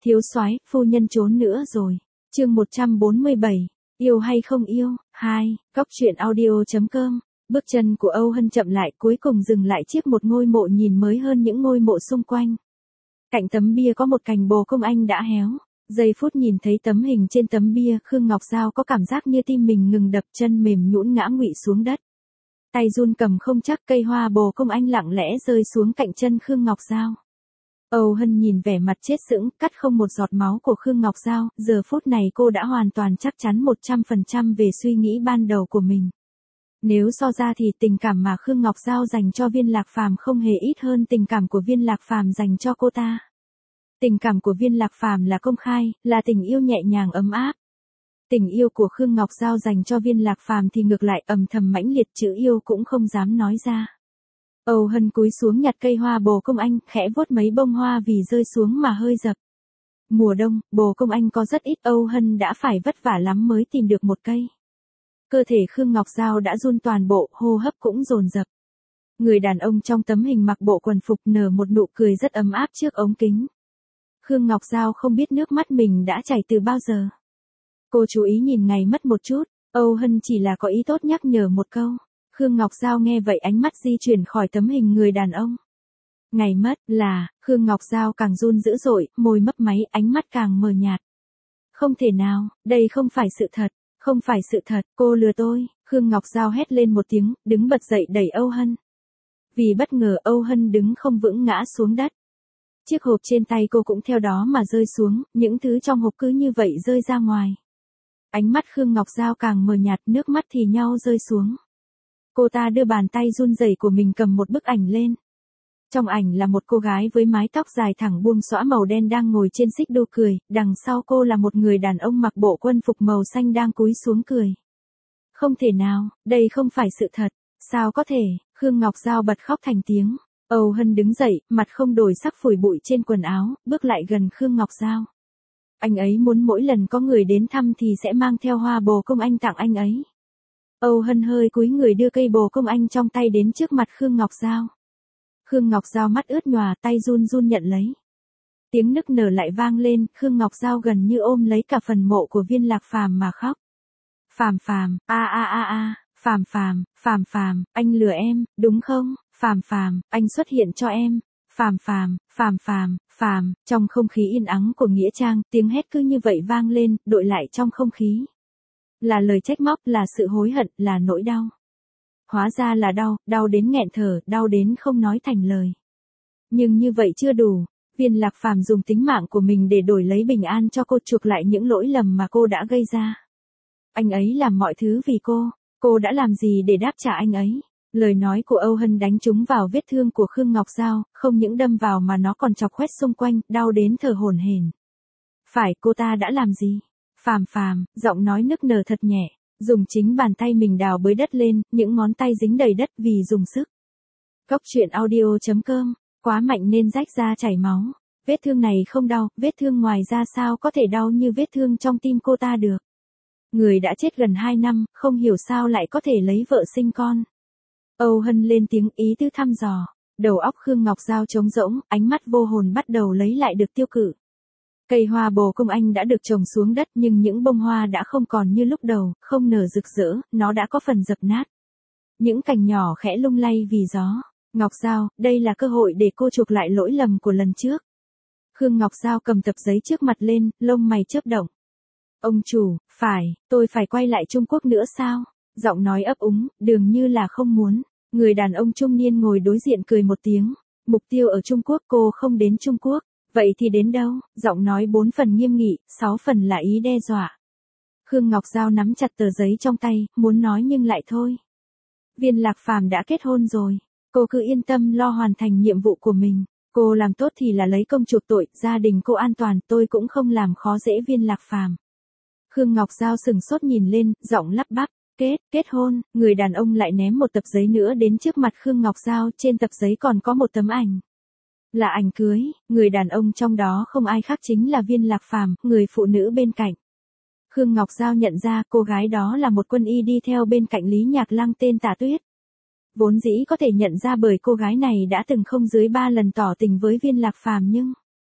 Thiếu soái, phu nhân trốn nữa rồi. Chương 147. Yêu hay không yêu? 2. Góc truyện audio.com. Bước chân của Âu Hân chậm lại, cuối cùng dừng lại trước một ngôi mộ nhìn mới hơn những ngôi mộ xung quanh. Cạnh tấm bia có một cành bồ công anh đã héo. Giây phút nhìn thấy tấm hình trên tấm bia, Khương Ngọc Giao có cảm giác như tim mình ngừng đập, chân mềm nhũn ngã ngụy xuống đất. Tay run cầm không chắc, cây hoa bồ công anh lặng lẽ rơi xuống cạnh chân Khương Ngọc Giao. Âu Hân nhìn vẻ mặt chết sững, cắt không một giọt máu của Khương Ngọc Giao, giờ phút này cô đã hoàn toàn chắc chắn 100% về suy nghĩ ban đầu của mình. Nếu so ra thì tình cảm mà Khương Ngọc Giao dành cho Viên Lạc Phàm không hề ít hơn tình cảm của Viên Lạc Phàm dành cho cô ta. Tình cảm của Viên Lạc Phàm là công khai, là tình yêu nhẹ nhàng ấm áp. Tình yêu của Khương Ngọc Giao dành cho Viên Lạc Phàm thì ngược lại ầm thầm mãnh liệt, chữ yêu cũng không dám nói ra. Âu Hân cúi xuống nhặt cây hoa bồ công anh, khẽ vuốt mấy bông hoa vì rơi xuống mà hơi dập. Mùa đông, bồ công anh có rất ít, Âu Hân đã phải vất vả lắm mới tìm được một cây. Cơ thể Khương Ngọc Giao đã run toàn bộ, hô hấp cũng dồn dập. Người đàn ông trong tấm hình mặc bộ quần phục nở một nụ cười rất ấm áp trước ống kính. Khương Ngọc Giao không biết nước mắt mình đã chảy từ bao giờ. Cô chú ý nhìn ngày mất một chút, Âu Hân chỉ là có ý tốt nhắc nhở một câu. Khương Ngọc Giao nghe vậy ánh mắt di chuyển khỏi tấm hình người đàn ông. Ngày mất là, Khương Ngọc Giao càng run dữ dội, môi mấp máy, ánh mắt càng mờ nhạt. Không thể nào, đây không phải sự thật, không phải sự thật, cô lừa tôi. Khương Ngọc Giao hét lên một tiếng, đứng bật dậy đẩy Âu Hân. Vì bất ngờ Âu Hân đứng không vững ngã xuống đất. Chiếc hộp trên tay cô cũng theo đó mà rơi xuống, những thứ trong hộp cứ như vậy rơi ra ngoài. Ánh mắt Khương Ngọc Giao càng mờ nhạt, nước mắt thì nhau rơi xuống. Cô ta đưa bàn tay run rẩy của mình cầm một bức ảnh lên. Trong ảnh là một cô gái với mái tóc dài thẳng buông xõa màu đen đang ngồi trên xích đu cười, đằng sau cô là một người đàn ông mặc bộ quân phục màu xanh đang cúi xuống cười. Không thể nào, đây không phải sự thật, sao có thể? Khương Ngọc Giao bật khóc thành tiếng. Âu Hân đứng dậy, mặt không đổi sắc phủi bụi trên quần áo, bước lại gần Khương Ngọc Giao. Anh ấy muốn mỗi lần có người đến thăm thì sẽ mang theo hoa bồ công anh tặng anh ấy. Âu Hân hơi cúi người đưa cây bồ công anh trong tay đến trước mặt Khương Ngọc Giao. Khương Ngọc Giao mắt ướt nhòa, tay run run nhận lấy. Tiếng nức nở lại vang lên, Khương Ngọc Giao gần như ôm lấy cả phần mộ của Viên Lạc Phàm mà khóc. Phàm Phàm, Phàm Phàm, Phàm Phàm, anh lừa em, đúng không? Phàm Phàm, anh xuất hiện cho em. Phàm Phàm, Phàm Phàm, Phàm, trong không khí yên ắng của nghĩa trang, tiếng hét cứ như vậy vang lên, đội lại trong không khí. Là lời trách móc, là sự hối hận, là nỗi đau. Hóa ra là đau, đau đến nghẹn thở, đau đến không nói thành lời. Nhưng như vậy chưa đủ, Viên Lạc Phàm dùng tính mạng của mình để đổi lấy bình an cho cô, chuộc lại những lỗi lầm mà cô đã gây ra. Anh ấy làm mọi thứ vì cô đã làm gì để đáp trả anh ấy? Lời nói của Âu Hân đánh trúng vào vết thương của Khương Ngọc Giao, không những đâm vào mà nó còn chọc khoét xung quanh, đau đến thở hổn hển. Phải, cô ta đã làm gì? Phàm Phàm, giọng nói nức nở thật nhẹ, dùng chính bàn tay mình đào bới đất lên, những ngón tay dính đầy đất vì dùng sức. Góc truyện audio.com, quá mạnh nên rách ra chảy máu. Vết thương này không đau, vết thương ngoài ra sao có thể đau như vết thương trong tim cô ta được. Người đã chết gần 2 năm, không hiểu sao lại có thể lấy vợ sinh con. Âu Hân lên tiếng ý tứ thăm dò. Đầu óc Khương Ngọc Giao trống rỗng, ánh mắt vô hồn bắt đầu lấy lại được tiêu cự. Cây hoa bồ công anh đã được trồng xuống đất nhưng những bông hoa đã không còn như lúc đầu, không nở rực rỡ, nó đã có phần dập nát. Những cành nhỏ khẽ lung lay vì gió. Ngọc Giao, đây là cơ hội để cô chuộc lại lỗi lầm của lần trước. Khương Ngọc Giao cầm tập giấy trước mặt lên, lông mày chớp động. Ông chủ, tôi phải quay lại Trung Quốc nữa sao? Giọng nói ấp úng, dường như là không muốn. Người đàn ông trung niên ngồi đối diện cười một tiếng. Mục tiêu ở Trung Quốc, cô không đến Trung Quốc. Vậy thì đến đâu? Giọng nói 4 phần nghiêm nghị, 6 phần là ý đe dọa. Khương Ngọc Giao nắm chặt tờ giấy trong tay, muốn nói nhưng lại thôi. Viên Lạc Phàm đã kết hôn rồi. Cô cứ yên tâm lo hoàn thành nhiệm vụ của mình. Cô làm tốt thì là lấy công chuộc tội, gia đình cô an toàn, tôi cũng không làm khó dễ Viên Lạc Phàm. Khương Ngọc Giao sừng sốt nhìn lên, giọng lắp bắp. Kết hôn, người đàn ông lại ném một tập giấy nữa đến trước mặt Khương Ngọc Giao, trên tập giấy còn có một tấm ảnh. Là ảnh cưới, người đàn ông trong đó không ai khác chính là Viên Lạc Phàm, người phụ nữ bên cạnh. Khương Ngọc Giao nhận ra cô gái đó là một quân y đi theo bên cạnh Lý Nhạc Lăng tên Tả Tuyết. Vốn dĩ có thể nhận ra bởi cô gái này đã từng không dưới 3 lần tỏ tình với Viên Lạc Phàm nhưng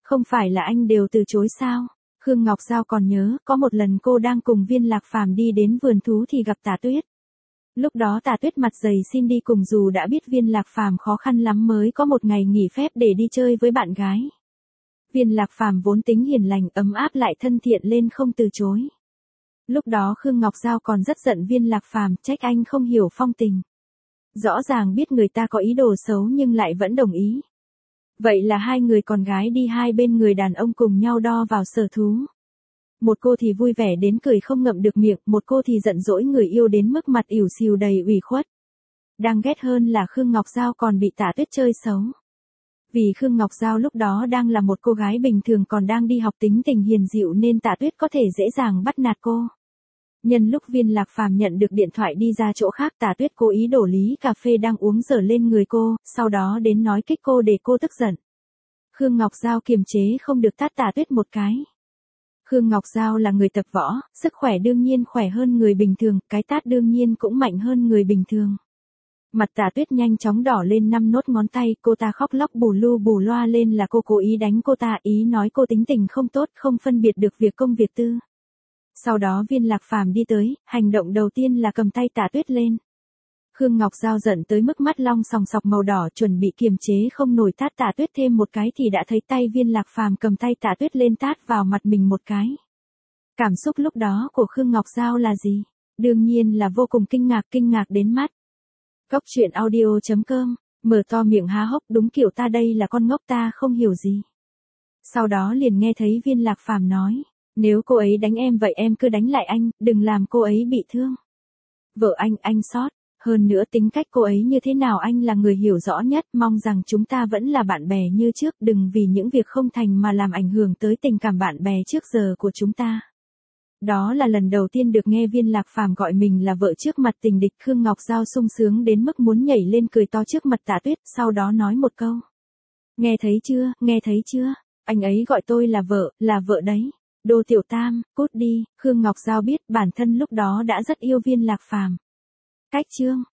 Không phải là anh đều từ chối sao? Khương Ngọc Giao còn nhớ, có một lần cô đang cùng Viên Lạc Phàm đi đến vườn thú thì gặp Tà Tuyết. Lúc đó Tà Tuyết mặt dày xin đi cùng dù đã biết Viên Lạc Phàm khó khăn lắm mới có một ngày nghỉ phép để đi chơi với bạn gái. Viên Lạc Phàm vốn tính hiền lành ấm áp lại thân thiện lên không từ chối. Lúc đó Khương Ngọc Giao còn rất giận Viên Lạc Phàm, trách anh không hiểu phong tình. Rõ ràng biết người ta có ý đồ xấu nhưng lại vẫn đồng ý. Vậy là hai người con gái đi hai bên người đàn ông cùng nhau đo vào sở thú. Một cô thì vui vẻ đến cười không ngậm được miệng, một cô thì giận dỗi người yêu đến mức mặt ỉu xìu đầy ủy khuất. Đang ghét hơn là Khương Ngọc Giao còn bị Tà Tuyết chơi xấu. Vì Khương Ngọc Giao lúc đó đang là một cô gái bình thường còn đang đi học tính tình hiền dịu nên Tà Tuyết có thể dễ dàng bắt nạt cô. Nhân lúc Viên Lạc Phàm nhận được điện thoại đi ra chỗ khác, Tà Tuyết cố ý đổ ly cà phê đang uống dở lên người cô, sau đó đến nói kích cô để cô tức giận. Khương Ngọc Giao kiềm chế không được tát Tà Tuyết một cái. Khương Ngọc Giao là người tập võ, sức khỏe đương nhiên khỏe hơn người bình thường, cái tát đương nhiên cũng mạnh hơn người bình thường. Mặt Tà Tuyết nhanh chóng đỏ lên 5 nốt ngón tay, cô ta khóc lóc bù lu bù loa lên là cô cố ý đánh cô ta, ý nói cô tính tình không tốt, không phân biệt được việc công việc tư. Sau đó Viên Lạc Phàm đi tới, hành động đầu tiên là cầm tay Tà Tuyết lên. Khương Ngọc Giao giận tới mức mắt long sòng sọc màu đỏ chuẩn bị kiềm chế không nổi tát Tà Tuyết thêm một cái thì đã thấy tay Viên Lạc Phàm cầm tay Tà Tuyết lên tát vào mặt mình một cái. Cảm xúc lúc đó của Khương Ngọc Giao là gì? Đương nhiên là vô cùng kinh ngạc đến mắt. Cốc truyện audio.com, mở to miệng há hốc, đúng kiểu ta đây là con ngốc ta không hiểu gì. Sau đó liền nghe thấy Viên Lạc Phàm nói, nếu cô ấy đánh em vậy em cứ đánh lại anh, đừng làm cô ấy bị thương. Vợ anh sót, hơn nữa tính cách cô ấy như thế nào anh là người hiểu rõ nhất, mong rằng chúng ta vẫn là bạn bè như trước, đừng vì những việc không thành mà làm ảnh hưởng tới tình cảm bạn bè trước giờ của chúng ta. Đó là lần đầu tiên được nghe Viên Lạc Phàm gọi mình là vợ trước mặt tình địch. Khương Ngọc Giao sung sướng đến mức muốn nhảy lên cười to trước mặt Tà Tuyết, sau đó nói một câu. Nghe thấy chưa, anh ấy gọi tôi là vợ đấy. Đồ tiểu tam, cút đi. Khương Ngọc Giao biết bản thân lúc đó đã rất yêu Viên Lạc Phàm. Cách chương